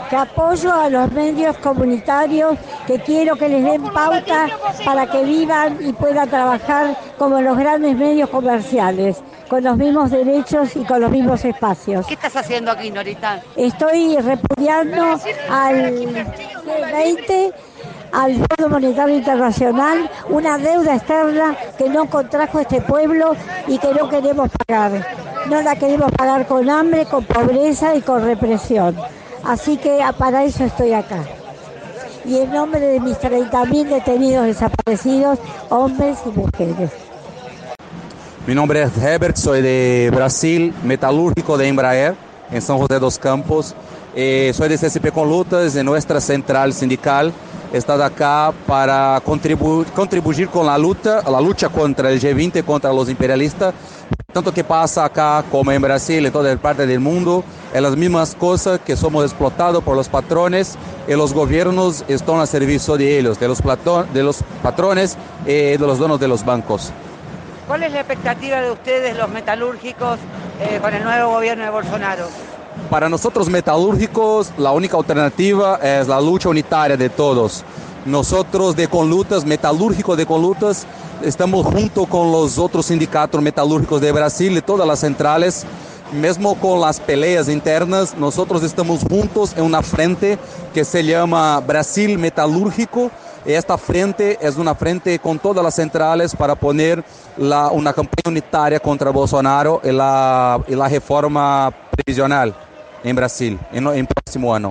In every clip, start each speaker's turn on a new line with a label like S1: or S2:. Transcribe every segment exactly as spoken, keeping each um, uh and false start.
S1: que apoyo a los medios comunitarios, que quiero que les den pauta para que vivan y puedan trabajar como en los grandes medios comerciales, con los mismos derechos y con los mismos espacios.
S2: ¿Qué estás haciendo aquí, Norita?
S1: Estoy repudiando al G veinte, al Fondo Monetario Internacional, una deuda externa que no contrajo este pueblo y que no queremos pagar. No la queremos pagar con hambre, con pobreza y con represión. Así que para eso estoy acá. Y en nombre de mis treinta mil detenidos desaparecidos, hombres y mujeres.
S3: Mi nombre es Herbert, soy de Brasil, metalúrgico de Embraer, en San José dos Campos. Eh, soy de C S P con Lutas, en nuestra central sindical. He estado acá para contribu contribuir con la lucha, la lucha contra el G veinte, contra los imperialistas. Tanto que pasa acá como en Brasil, en toda parte del mundo, es las mismas cosas, que somos explotados por los patrones y los gobiernos están al servicio de ellos, de los, de los patrones y de los donos de los bancos.
S2: ¿Cuál es la expectativa de ustedes, los metalúrgicos, eh, con el nuevo gobierno de Bolsonaro?
S3: Para nosotros metalúrgicos, la única alternativa es la lucha unitaria de todos. Nosotros de Conlutas, metalúrgicos de Conlutas, estamos junto con los otros sindicatos metalúrgicos de Brasil y todas las centrales, mesmo con las peleas internas, nosotros estamos juntos en una frente que se llama Brasil Metalúrgico. Esta frente es una frente con todas las centrales para poner la, una campaña unitaria contra Bolsonaro y la, y la reforma previsional en Brasil en el próximo año.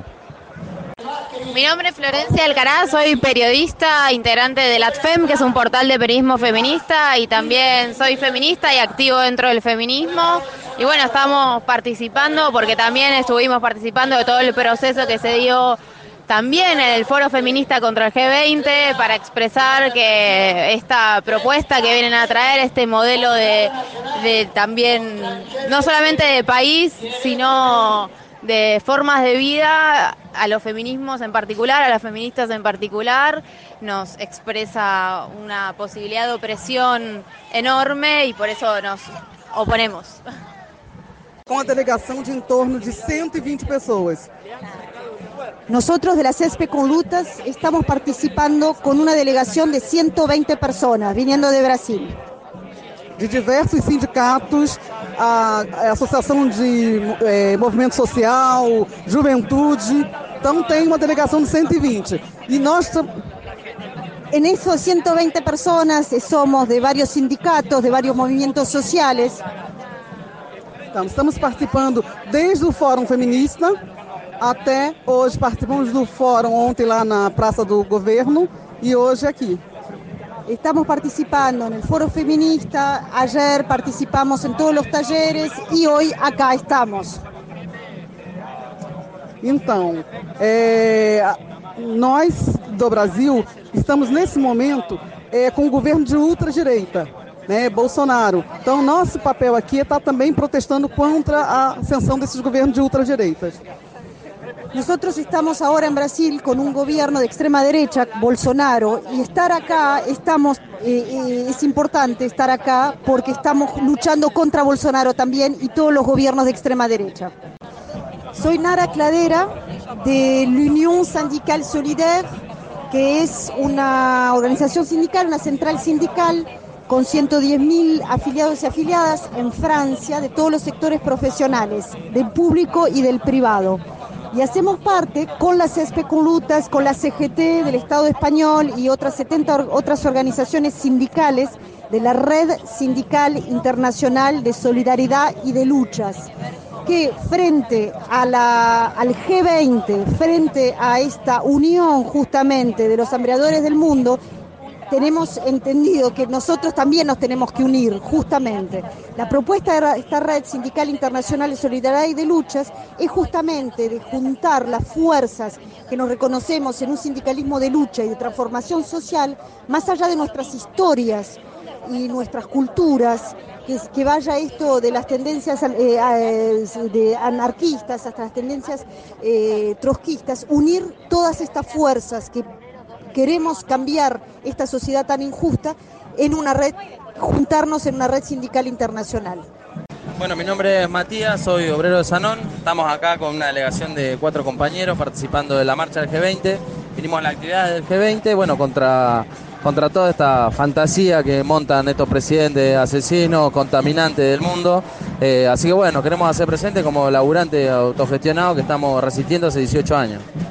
S4: Mi nombre es Florencia Alcaraz, soy periodista, integrante del ATFEM, que es un portal de periodismo feminista, y también soy feminista y activo dentro del feminismo. Y bueno, estamos participando porque también estuvimos participando de todo el proceso que se dio también en el Foro Feminista contra el G veinte, para expresar que esta propuesta que vienen a traer, este modelo de, de también, no solamente de país, sino de formas de vida, a los feminismos en particular, a las feministas en particular, nos expresa una posibilidad de opresión enorme y por eso nos oponemos.
S5: Com a delegação de em torno de ciento veinte pessoas.
S6: Nosotros de la C E S P con Lutas estamos participando con una delegación de ciento veinte personas viniendo de Brasil.
S5: De diversos sindicatos, a, a Associação de eh, Movimento Social, Juventude, então tem uma delegação de ciento veinte. E nós...
S6: En esos ciento veinte personas somos de varios sindicatos, de varios movimientos sociales.
S5: Então, estamos participando desde o Fórum Feminista até hoje. Participamos do fórum ontem lá na Praça do Governo e hoje aqui.
S6: Estamos participando en el Foro Feminista, ayer participamos en todos los talleres y hoy acá estamos.
S5: Então, é, nós do Brasil estamos nesse momento é, com o governo de ultradireita, né, Bolsonaro. Então, nosso papel aqui é estar também protestando contra a ascensão desses governos de ultradireitas.
S6: Nosotros estamos ahora en Brasil con un gobierno de extrema derecha, Bolsonaro, y estar acá, estamos, eh, eh, es importante estar acá porque estamos luchando contra Bolsonaro también y todos los gobiernos de extrema derecha. Soy Nara Cladera de l'Union Syndicale Solidaire, que es una organización sindical, una central sindical con ciento diez mil afiliados y afiliadas en Francia, de todos los sectores profesionales, del público y del privado. Y hacemos parte con la C E S P con Lutas, con la C G T del Estado español y otras setenta otras organizaciones sindicales de la Red Sindical Internacional de Solidaridad y de Luchas, que frente a la, al G veinte, frente a esta unión justamente de los hambreadores del mundo, tenemos entendido que nosotros también nos tenemos que unir, justamente. La propuesta de esta Red Sindical Internacional de Solidaridad y de Luchas es justamente de juntar las fuerzas que nos reconocemos en un sindicalismo de lucha y de transformación social, más allá de nuestras historias y nuestras culturas, que, que vaya esto de las tendencias eh, de anarquistas hasta las tendencias eh, trotskistas, unir todas estas fuerzas que queremos cambiar esta sociedad tan injusta en una red, juntarnos en una red sindical internacional.
S7: Bueno, mi nombre es Matías, soy obrero de Sanón. Estamos acá con una delegación de cuatro compañeros participando de la marcha del G veinte. Vinimos a la actividad del G veinte, bueno, contra, contra toda esta fantasía que montan estos presidentes asesinos, contaminantes del mundo. Eh, así que bueno, queremos hacer presente como laburante autogestionado que estamos resistiendo hace dieciocho años.